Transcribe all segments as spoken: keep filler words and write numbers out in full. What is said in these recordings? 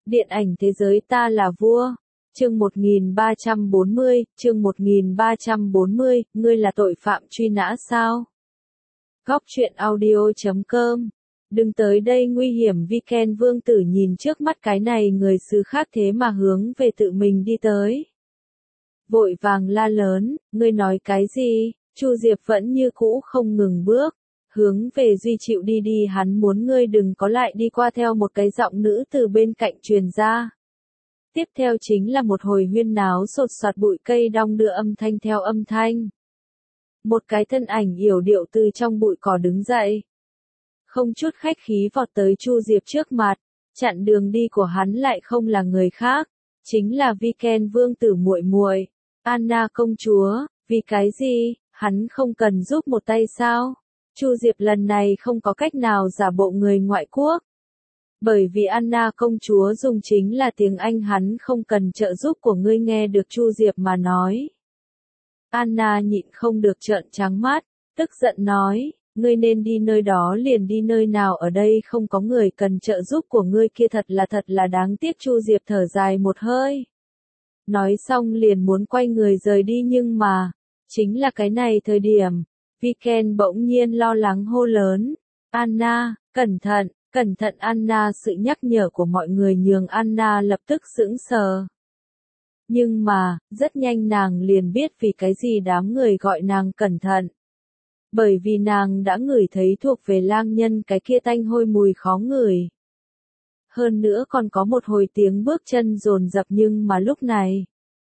Điện ảnh thế giới ta là vua. Chương một nghìn ba trăm bốn mươi, chương một nghìn ba trăm bốn mươi, ngươi là tội phạm truy nã sao? Góc truyện audio chấm com. Đừng tới đây nguy hiểm. Viken vương tử nhìn trước mắt cái này người xứ khác thế mà hướng về tự mình đi tới. Vội vàng la lớn, ngươi nói cái gì? Chu Diệp vẫn như cũ không ngừng bước, hướng về Duy Chịu đi đi, hắn muốn ngươi đừng có lại đi qua. Theo một cái giọng nữ từ bên cạnh truyền ra. Tiếp theo chính là một hồi huyên náo sột soạt, bụi cây đong đưa âm thanh theo âm thanh. Một cái thân ảnh yểu điệu từ trong bụi cỏ đứng dậy. Không chút khách khí vọt tới Chu Diệp trước mặt, chặn đường đi của hắn lại không là người khác, chính là Viken vương tử muội muội, Anna công chúa. Vì cái gì, hắn không cần giúp một tay sao? Chu Diệp lần này không có cách nào giả bộ người ngoại quốc. Bởi vì Anna công chúa dùng chính là tiếng Anh, hắn không cần trợ giúp của ngươi. Nghe được Chu Diệp mà nói, Anna nhịn không được trợn trắng mắt, tức giận nói, ngươi nên đi nơi đó liền đi, nơi nào ở đây không có người cần trợ giúp của ngươi kia, thật là thật là đáng tiếc. Chu Diệp thở dài một hơi, nói xong liền muốn quay người rời đi, nhưng mà, chính là cái này thời điểm, Viken bỗng nhiên lo lắng hô lớn, Anna, cẩn thận, cẩn thận Anna. Sự nhắc nhở của mọi người nhường Anna lập tức sững sờ. Nhưng mà, rất nhanh nàng liền biết vì cái gì đám người gọi nàng cẩn thận. Bởi vì nàng đã ngửi thấy thuộc về lang nhân cái kia tanh hôi mùi khó ngửi. Hơn nữa còn có một hồi tiếng bước chân dồn dập, nhưng mà lúc này,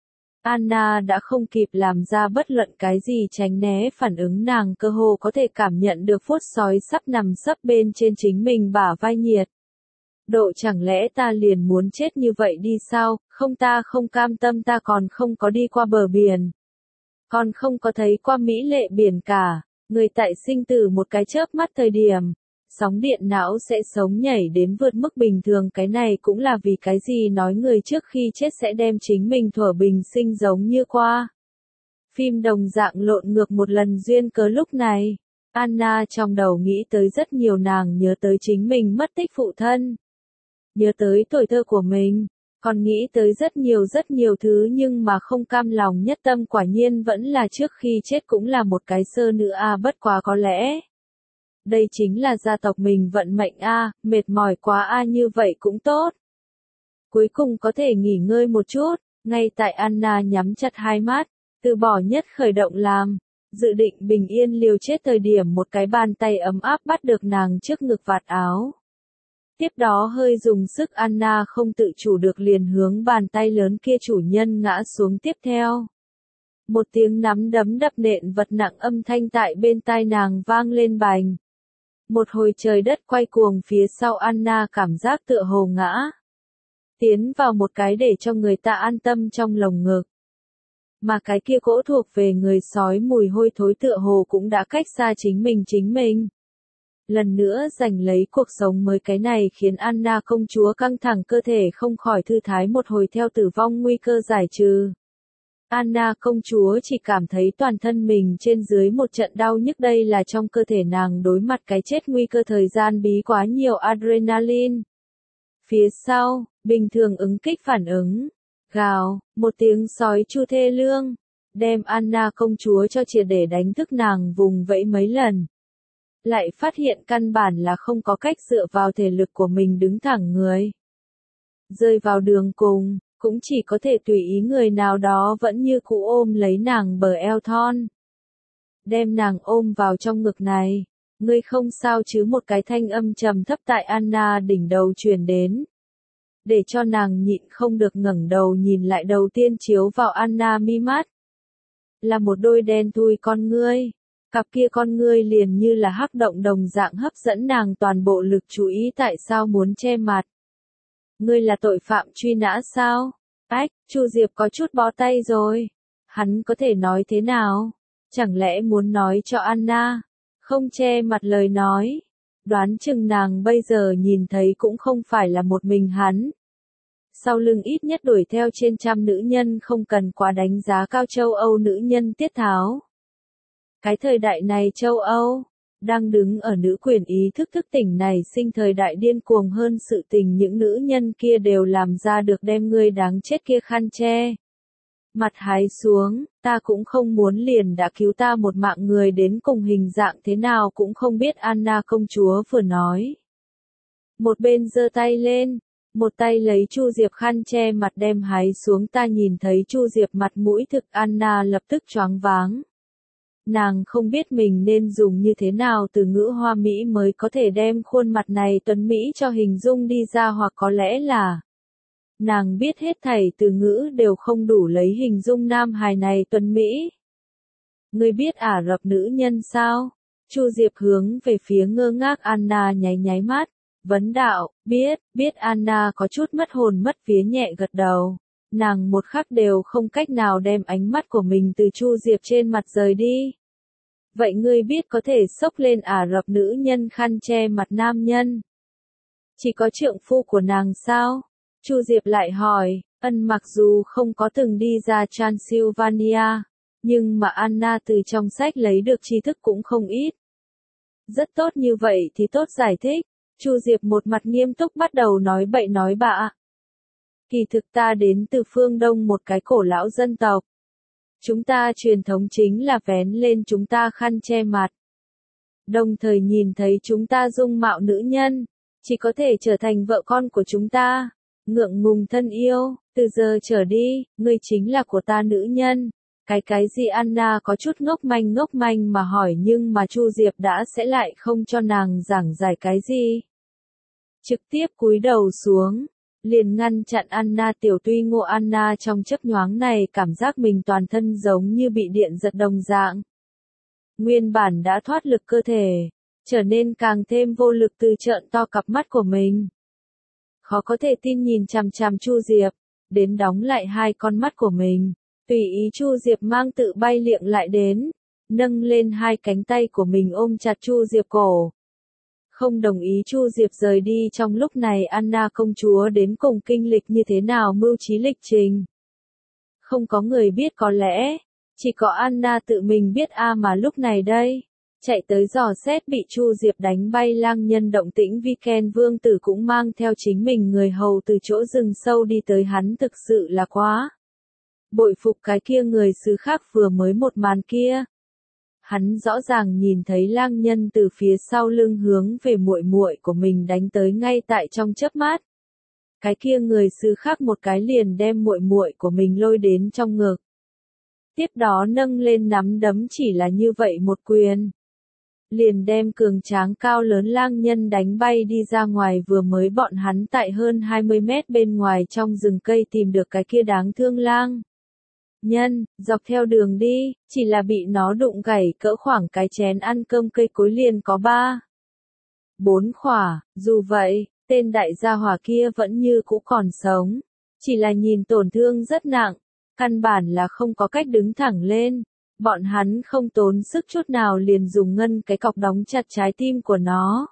Anna đã không kịp làm ra bất luận cái gì tránh né phản ứng, nàng cơ hồ có thể cảm nhận được phốt sói sắp nằm sấp bên trên chính mình bả vai nhiệt. Độ chẳng lẽ ta liền muốn chết như vậy đi sao? Không, ta không cam tâm, ta còn không có đi qua bờ biển. Còn không có thấy qua mỹ lệ biển cả. Người tại sinh tử một cái chớp mắt thời điểm, sóng điện não sẽ sống nhảy đến vượt mức bình thường. Cái này cũng là vì cái gì nói người trước khi chết sẽ đem chính mình thuở bình sinh giống như qua phim đồng dạng lộn ngược một lần. Duyên cớ lúc này, Anna trong đầu nghĩ tới rất nhiều, nàng nhớ tới chính mình mất tích phụ thân, nhớ tới tuổi thơ của mình, còn nghĩ tới rất nhiều rất nhiều thứ, nhưng mà không cam lòng nhất tâm quả nhiên vẫn là trước khi chết cũng là một cái sơ nữ a. Bất quá có lẽ đây chính là gia tộc mình vận mệnh a, mệt mỏi quá a, như vậy cũng tốt. Cuối cùng có thể nghỉ ngơi một chút. Ngay tại Anna nhắm chặt hai mắt, từ bỏ nhất khởi động làm, dự định bình yên liều chết thời điểm, một cái bàn tay ấm áp bắt được nàng trước ngực vạt áo. Tiếp đó hơi dùng sức, Anna không tự chủ được liền hướng bàn tay lớn kia chủ nhân ngã xuống. Tiếp theo, một tiếng nắm đấm đập nện vật nặng âm thanh tại bên tai nàng vang lên bành. Một hồi trời đất quay cuồng, phía sau Anna cảm giác tựa hồ ngã tiến vào một cái để cho người ta an tâm trong lồng ngực. Mà cái kia cỗ thuộc về người sói mùi hôi thối tựa hồ cũng đã cách xa chính mình chính mình. Lần nữa giành lấy cuộc sống mới, cái này khiến Anna công chúa căng thẳng, cơ thể không khỏi thư thái một hồi. Theo tử vong nguy cơ giải trừ, Anna công chúa chỉ cảm thấy toàn thân mình trên dưới một trận đau nhức, đây là trong cơ thể nàng đối mặt cái chết nguy cơ, thời gian bí quá nhiều adrenaline. Phía sau, bình thường ứng kích phản ứng, gào, một tiếng sói chu thê lương, đem Anna công chúa cho triệt để đánh thức. Nàng vùng vẫy mấy lần, lại phát hiện căn bản là không có cách dựa vào thể lực của mình đứng thẳng người. Rơi vào đường cùng, cũng chỉ có thể tùy ý người nào đó vẫn như cũ ôm lấy nàng bờ eo thon, đem nàng ôm vào trong ngực này. Ngươi không sao chứ? Một cái thanh âm trầm thấp tại Anna đỉnh đầu truyền đến, để cho nàng nhịn không được ngẩng đầu nhìn lại. Đầu tiên chiếu vào Anna mi mắt là một đôi đen thui con ngươi. Cặp kia con ngươi liền như là hắc động đồng dạng hấp dẫn nàng toàn bộ lực chú ý. Tại sao muốn che mặt? Ngươi là tội phạm truy nã sao? Ách, Chu Diệp có chút bó tay rồi. Hắn có thể nói thế nào? Chẳng lẽ muốn nói cho Anna không che mặt lời nói? Đoán chừng nàng bây giờ nhìn thấy cũng không phải là một mình hắn. Sau lưng ít nhất đuổi theo trên trăm nữ nhân, không cần quá đánh giá cao châu Âu nữ nhân tiết tháo. Cái thời đại này châu Âu Đang đứng ở nữ quyền ý thức thức tỉnh này sinh thời đại điên cuồng hơn sự tình những nữ nhân kia đều làm ra được đem ngươi đáng chết kia khăn che. Mặt hái xuống, ta cũng không muốn liền đã cứu ta một mạng người đến cùng hình dạng thế nào cũng không biết Anna công chúa vừa nói. Một bên giơ tay lên, một tay lấy Chu Diệp khăn che mặt đem hái xuống ta nhìn thấy Chu Diệp mặt mũi thực Anna lập tức choáng váng. Nàng không biết mình nên dùng như thế nào từ ngữ hoa mỹ mới có thể đem khuôn mặt này tuấn mỹ cho hình dung đi ra hoặc có lẽ là nàng biết hết thảy từ ngữ đều không đủ lấy hình dung nam hài này tuấn mỹ. Ngươi biết Ả Rập nữ nhân sao? Chu Diệp hướng về phía ngơ ngác Anna nháy nháy mắt, vấn đạo, biết, biết Anna có chút mất hồn mất vía nhẹ gật đầu. Nàng một khắc đều không cách nào đem ánh mắt của mình từ Chu Diệp trên mặt rời đi. Vậy ngươi biết có thể xốc lên Ả Rập nữ nhân khăn che mặt nam nhân? Chỉ có trượng phu của nàng sao? Chu Diệp lại hỏi, ân mặc dù không có từng đi ra Transylvania, nhưng mà Anna từ trong sách lấy được tri thức cũng không ít. Rất tốt như vậy thì tốt giải thích. Chu Diệp một mặt nghiêm túc bắt đầu nói bậy nói bạ. Kỳ thực ta đến từ phương Đông một cái cổ lão dân tộc. Chúng ta truyền thống chính là vén lên chúng ta khăn che mặt. Đồng thời nhìn thấy chúng ta dung mạo nữ nhân, chỉ có thể trở thành vợ con của chúng ta. Ngượng ngùng thân yêu, từ giờ trở đi, ngươi chính là của ta nữ nhân. Cái cái gì Anna có chút ngốc manh ngốc manh mà hỏi nhưng mà Chu Diệp đã sẽ lại không cho nàng giảng giải cái gì. Trực tiếp cúi đầu xuống, liền ngăn chặn Anna tiểu tuy ngộ Anna trong chớp nhoáng này cảm giác mình toàn thân giống như bị điện giật đồng dạng. Nguyên bản đã thoát lực cơ thể, trở nên càng thêm vô lực từ trợn to cặp mắt của mình. Khó có thể tin nhìn chằm chằm Chu Diệp, đến đóng lại hai con mắt của mình. Tùy ý Chu Diệp mang tự bay liệng lại đến, nâng lên hai cánh tay của mình ôm chặt Chu Diệp cổ. Không đồng ý Chu Diệp rời đi trong lúc này Anna công chúa đến cùng kinh lịch như thế nào mưu trí lịch trình. Không có người biết có lẽ, chỉ có Anna tự mình biết a mà lúc này đây. Chạy tới dò xét bị Chu Diệp đánh bay lang nhân động tĩnh Viken vương tử cũng mang theo chính mình người hầu từ chỗ rừng sâu đi tới hắn thực sự là quá. Bội phục cái kia người xứ khác vừa mới một màn kia. Hắn rõ ràng nhìn thấy lang nhân từ phía sau lưng hướng về muội muội của mình đánh tới ngay tại trong chớp mắt. Cái kia người xứ khác một cái liền đem muội muội của mình lôi đến trong ngực. Tiếp đó nâng lên nắm đấm chỉ là như vậy một quyền. Liền đem cường tráng cao lớn lang nhân đánh bay đi ra ngoài vừa mới bọn hắn tại hơn hai mươi mét bên ngoài trong rừng cây tìm được cái kia đáng thương lang. Nhân, dọc theo đường đi, chỉ là bị nó đụng gãy cỡ khoảng cái chén ăn cơm cây cối liền có ba. Bốn khỏa, dù vậy, tên đại gia hỏa kia vẫn như cũ còn sống. Chỉ là nhìn tổn thương rất nặng, căn bản là không có cách đứng thẳng lên. Bọn hắn không tốn sức chút nào liền dùng ngân cái cọc đóng chặt trái tim của nó.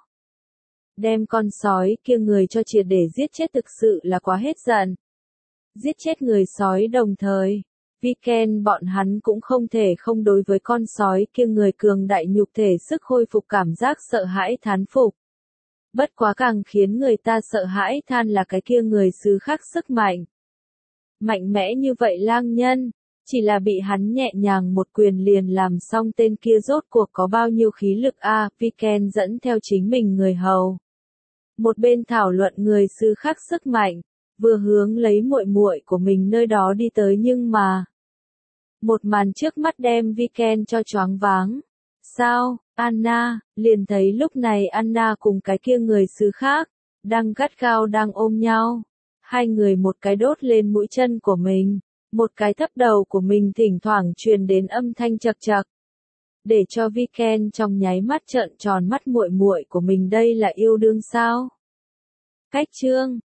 Đem con sói kia người cho triệt để giết chết thực sự là quá hết giận. Giết chết người sói đồng thời. Viken bọn hắn cũng không thể không đối với con sói kia người cường đại nhục thể sức khôi phục cảm giác sợ hãi thán phục. Bất quá càng khiến người ta sợ hãi than là cái kia người xứ khác sức mạnh. Mạnh mẽ như vậy lang nhân, chỉ là bị hắn nhẹ nhàng một quyền liền làm xong tên kia rốt cuộc có bao nhiêu khí lực a à, Viken dẫn theo chính mình người hầu. Một bên thảo luận người xứ khác sức mạnh, vừa hướng lấy muội muội của mình nơi đó đi tới nhưng mà. Một màn trước mắt đem Viken cho choáng váng. Sao, Anna, liền thấy lúc này Anna cùng cái kia người xứ khác, đang gắt gao đang ôm nhau. Hai người một cái đốt lên mũi chân của mình, một cái thấp đầu của mình thỉnh thoảng truyền đến âm thanh chật chật. Để cho Viken trong nháy mắt trợn tròn mắt muội muội của mình đây là yêu đương sao? Cách chương